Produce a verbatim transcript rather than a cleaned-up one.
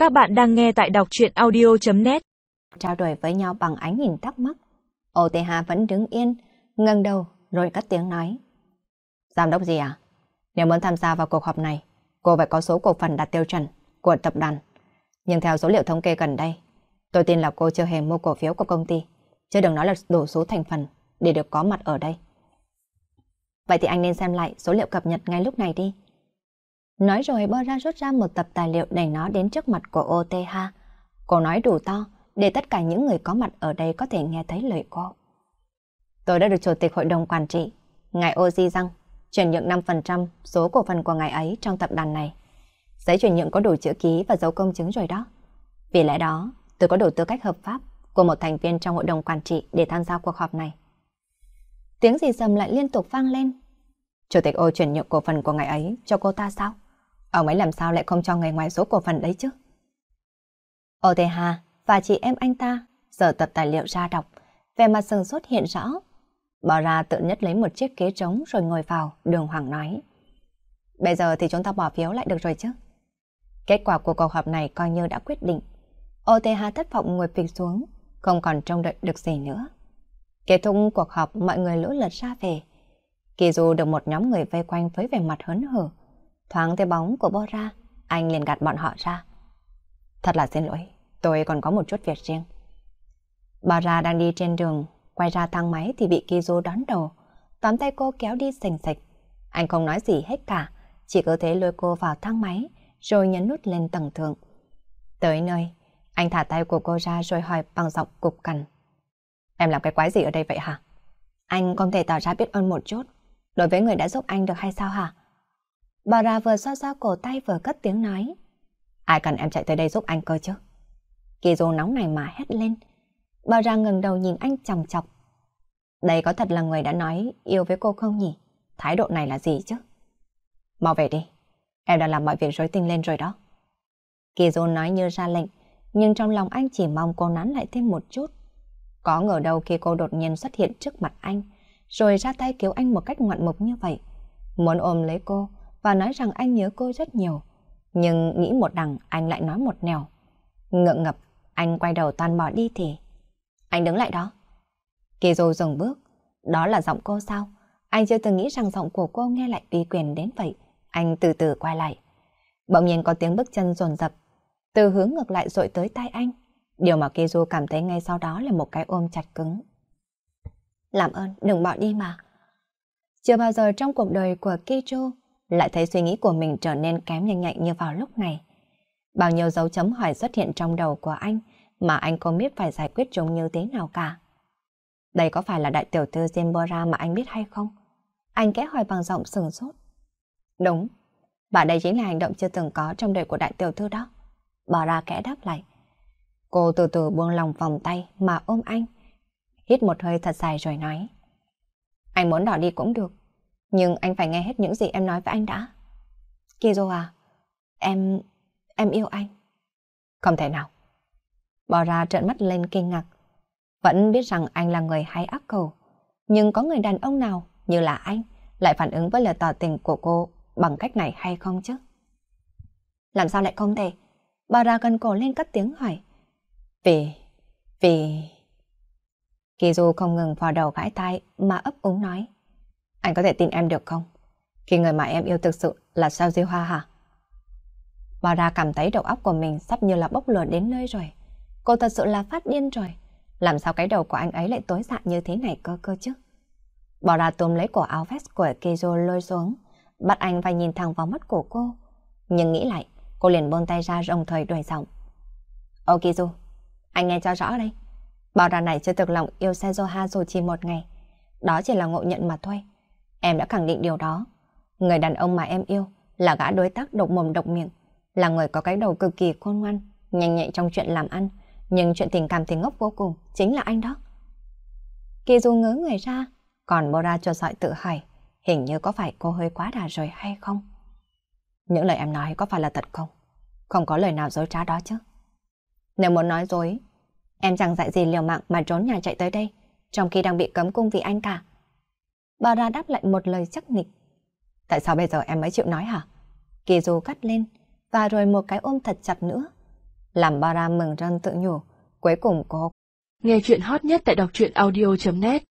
Các bạn đang nghe tại đọc truyện audio chấm net. Trao đổi với nhau bằng ánh nhìn thắc mắc. Ô Tê Hà vẫn đứng yên, ngẩng đầu rồi cất tiếng nói. Giám đốc gì à? Nếu muốn tham gia vào cuộc họp này, cô phải có số cổ phần đạt tiêu chuẩn của tập đoàn. Nhưng theo số liệu thống kê gần đây, tôi tin là cô chưa hề mua cổ phiếu của công ty, chứ đừng nói là đủ số thành phần để được có mặt ở đây. Vậy thì anh nên xem lại số liệu cập nhật ngay lúc này đi. Nói rồi Bora rút ra một tập tài liệu đẩy nó đến trước mặt của ô tê hát. Cô nói đủ to để tất cả những người có mặt ở đây có thể nghe thấy lời cô. Tôi đã được chủ tịch hội đồng quản trị, ngài Ô Di Răng, chuyển nhượng năm phần trăm số cổ phần của ngài ấy trong tập đoàn này. Giấy chuyển nhượng có đủ chữ ký và dấu công chứng rồi đó. Vì lẽ đó, tôi có đủ tư cách hợp pháp của một thành viên trong hội đồng quản trị để tham gia cuộc họp này. Tiếng rì rầm lại liên tục vang lên. Chủ tịch Ô chuyển nhượng cổ phần của ngài ấy cho cô ta sao? Ông ấy làm sao lại không cho người ngoài số cổ phần đấy chứ? ô tê hát và chị em anh ta giờ tập tài liệu ra đọc, vẻ mặt sừng sốt hiện rõ. Bỏ ra tự nhất lấy một chiếc ghế trống rồi ngồi vào, đường hoàng nói. Bây giờ thì chúng ta bỏ phiếu lại được rồi chứ? Kết quả của cuộc họp này coi như đã quyết định. ô tê hát thất vọng ngồi phịch xuống, không còn trông đợi được gì nữa. Kết thúc cuộc họp, mọi người lũ lượt ra về. Kỳ Du được một nhóm người vây quanh với vẻ mặt hớn hở. Thoáng thấy bóng của Bora, anh liền gạt bọn họ ra. Thật là xin lỗi, tôi còn có một chút việc riêng. Bora đang đi trên đường, quay ra thang máy thì bị Kỳ Du đón đầu, tóm tay cô kéo đi sành sạch. Anh không nói gì hết cả, chỉ cứ thế lôi cô vào thang máy, rồi nhấn nút lên tầng thượng. Tới nơi, anh thả tay của cô ra rồi hỏi bằng giọng cục cằn. Em làm cái quái gì ở đây vậy hả? Anh không thể tỏ ra biết ơn một chút đối với người đã giúp anh được hay sao hả? Bà vừa xoa xoa cổ tay vừa cất tiếng nói. Ai cần em chạy tới đây giúp anh cơ chứ? Kỳ Du nóng này mà hét lên. Bà ra ngẩng đầu nhìn anh chòng chọc. Đây có thật là người đã nói yêu với cô không nhỉ? Thái độ này là gì chứ? Mau về đi, em đã làm mọi việc rối tinh lên rồi đó. Kỳ Du nói như ra lệnh, nhưng trong lòng anh chỉ mong cô nán lại thêm một chút. Có ngờ đâu khi cô đột nhiên xuất hiện trước mặt anh, rồi ra tay cứu anh một cách ngoạn mục như vậy. Muốn ôm lấy cô và nói rằng anh nhớ cô rất nhiều. Nhưng nghĩ một đằng anh lại nói một nẻo. Ngượng ngập, anh quay đầu toan bỏ đi thì... Anh đứng lại đó. Kỳ Du dừng bước. Đó là giọng cô sao? Anh chưa từng nghĩ rằng giọng của cô nghe lại uy quyền đến vậy. Anh từ từ quay lại. Bỗng nhiên có tiếng bước chân dồn dập từ hướng ngược lại dội tới tai anh. Điều mà Kỳ Du cảm thấy ngay sau đó là một cái ôm chặt cứng. Làm ơn, đừng bỏ đi mà. Chưa bao giờ trong cuộc đời của Kỳ Du lại thấy suy nghĩ của mình trở nên kém nhanh nhạy như vào lúc này. Bao nhiêu dấu chấm hỏi xuất hiện trong đầu của anh mà anh không biết phải giải quyết chúng như thế nào cả. Đây có phải là đại tiểu thư Zimbora mà anh biết hay không? Anh kẽ hỏi bằng giọng sừng sốt. Đúng, và đây chính là hành động chưa từng có trong đời của đại tiểu thư đó. Bora kẽ đáp lại. Cô từ từ buông lòng vòng tay mà ôm anh, hít một hơi thật dài rồi nói. Anh muốn đỏ đi cũng được, nhưng anh phải nghe hết những gì em nói với anh đã. Kỳ Du à, em... em yêu anh. Không thể nào. Bora trợn mắt lên kinh ngạc. Vẫn biết rằng anh là người hay ác cầu, nhưng có người đàn ông nào như là anh lại phản ứng với lời tỏ tình của cô bằng cách này hay không chứ? Làm sao lại không thể? Bora gần cổ lên cất tiếng hỏi. Vì... vì... Kỳ Du không ngừng vò đầu gãi tai mà ấp úng nói. Anh có thể tin em được không? Khi người mà em yêu thực sự là Sao Diêu Hoa hả? Bora cảm thấy đầu óc của mình sắp như là bốc lửa đến nơi rồi. Cô thật sự là phát điên rồi. Làm sao cái đầu của anh ấy lại tối dạ như thế này cơ cơ chứ? Bora túm lấy cổ áo vest của Kỳ Du lôi xuống, bắt anh phải nhìn thẳng vào mắt của cô. Nhưng nghĩ lại, cô liền buông tay ra đồng thời đổi giọng. Ô Kỳ Du, anh nghe cho rõ đây. Bora này chưa thực lòng yêu Sezoha dù chỉ một ngày. Đó chỉ là ngộ nhận mà thôi. Em đã khẳng định điều đó. Người đàn ông mà em yêu là gã đối tác độc mồm độc miệng, là người có cái đầu cực kỳ khôn ngoan, nhanh nhạy trong chuyện làm ăn, nhưng chuyện tình cảm thì ngốc vô cùng, chính là anh đó. Kỳ Du ngớ người ra, còn Bora cho sọi tự hỏi, hình như có phải cô hơi quá đà rồi hay không? Những lời em nói có phải là thật không? Không có lời nào dối trá đó chứ. Nếu muốn nói dối, em chẳng dạy gì liều mạng mà trốn nhà chạy tới đây, trong khi đang bị cấm cung vì anh cả. Bora đáp lại một lời chắc nịch. Tại sao bây giờ em mới chịu nói hả? Kỳ Du cắt lên, và rồi một cái ôm thật chặt nữa. Làm Bara mừng rơn tự nhủ, cuối cùng cô. Nghe chuyện hot nhất tại đọc truyện audio chấm net